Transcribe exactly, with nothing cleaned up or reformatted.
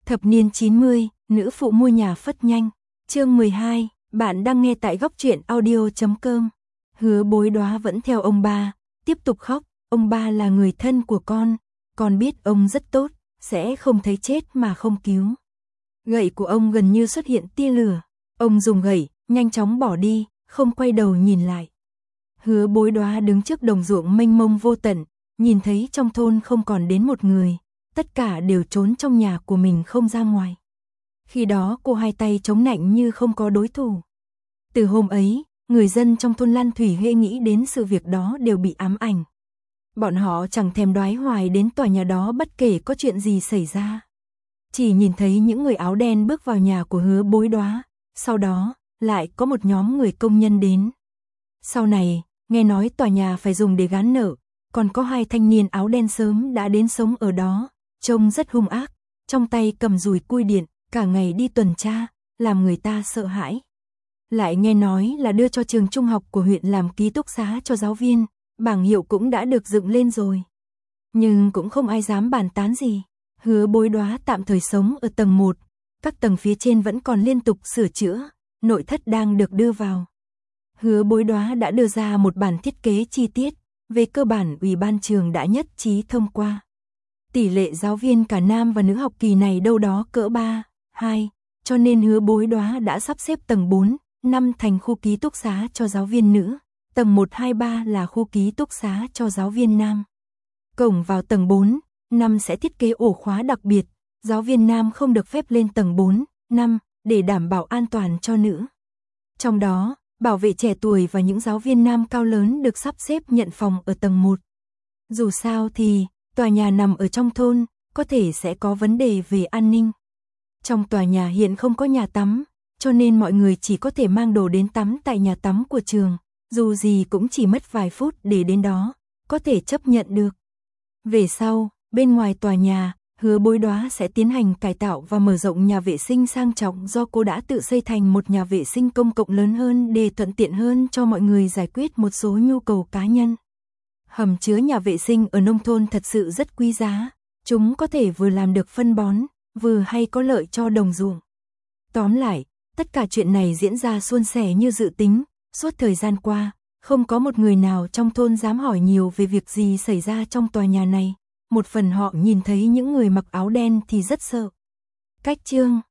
Thập niên chín mươi, nữ phụ mua nhà phất nhanh. Chương mười hai, bạn đang nghe tại góc truyện audio chấm com. Hứa Bối Đóa vẫn theo ông ba, tiếp tục khóc, ông ba là người thân của con, con biết ông rất tốt, sẽ không thấy chết mà không cứu. Gậy của ông gần như xuất hiện tia lửa, ông dùng gậy, nhanh chóng bỏ đi, không quay đầu nhìn lại. Hứa Bối Đóa đứng trước đồng ruộng mênh mông vô tận, nhìn thấy trong thôn không còn đến một người, tất cả đều trốn trong nhà của mình không ra ngoài. Khi đó cô hai tay chống nạnh như không có đối thủ. Từ hôm ấy, người dân trong thôn Lan Thủy hễ nghĩ đến sự việc đó đều bị ám ảnh. Bọn họ chẳng thèm đoái hoài đến tòa nhà đó bất kể có chuyện gì xảy ra. Chỉ nhìn thấy những người áo đen bước vào nhà của Hứa Bối Đóa, sau đó lại có một nhóm người công nhân đến. Sau này, nghe nói tòa nhà phải dùng để gán nợ, còn có hai thanh niên áo đen sớm đã đến sống ở đó, trông rất hung ác, trong tay cầm dùi cui điện, cả ngày đi tuần tra, làm người ta sợ hãi. Lại nghe nói là đưa cho trường trung học của huyện làm ký túc xá cho giáo viên, bảng hiệu cũng đã được dựng lên rồi. Nhưng cũng không ai dám bàn tán gì. Hứa Bối Đóa tạm thời sống ở tầng một, các tầng phía trên vẫn còn liên tục sửa chữa, nội thất đang được đưa vào. Hứa Bối Đóa đã đưa ra một bản thiết kế chi tiết, về cơ bản ủy ban trường đã nhất trí thông qua. Tỷ lệ giáo viên cả nam và nữ học kỳ này đâu đó cỡ ba, hai, cho nên Hứa Bối Đóa đã sắp xếp tầng bốn, năm thành khu ký túc xá cho giáo viên nữ, tầng một, hai, ba là khu ký túc xá cho giáo viên nam. Cổng vào tầng bốn, năm sẽ thiết kế ổ khóa đặc biệt, giáo viên nam không được phép lên tầng bốn, năm để đảm bảo an toàn cho nữ. Trong đó, bảo vệ trẻ tuổi và những giáo viên nam cao lớn được sắp xếp nhận phòng ở tầng một. Dù sao thì, tòa nhà nằm ở trong thôn, có thể sẽ có vấn đề về an ninh. Trong tòa nhà hiện không có nhà tắm, cho nên mọi người chỉ có thể mang đồ đến tắm tại nhà tắm của trường, dù gì cũng chỉ mất vài phút để đến đó, có thể chấp nhận được. Về sau, bên ngoài tòa nhà, Hứa Bối Đóa sẽ tiến hành cải tạo và mở rộng nhà vệ sinh sang trọng do cô đã tự xây thành một nhà vệ sinh công cộng lớn hơn để thuận tiện hơn cho mọi người giải quyết một số nhu cầu cá nhân. Hầm chứa nhà vệ sinh ở nông thôn thật sự rất quý giá, chúng có thể vừa làm được phân bón, vừa hay có lợi cho đồng ruộng. Tóm lại, tất cả chuyện này diễn ra suôn sẻ như dự tính, suốt thời gian qua, không có một người nào trong thôn dám hỏi nhiều về việc gì xảy ra trong tòa nhà này. Một phần họ nhìn thấy những người mặc áo đen thì rất sợ. Cách chương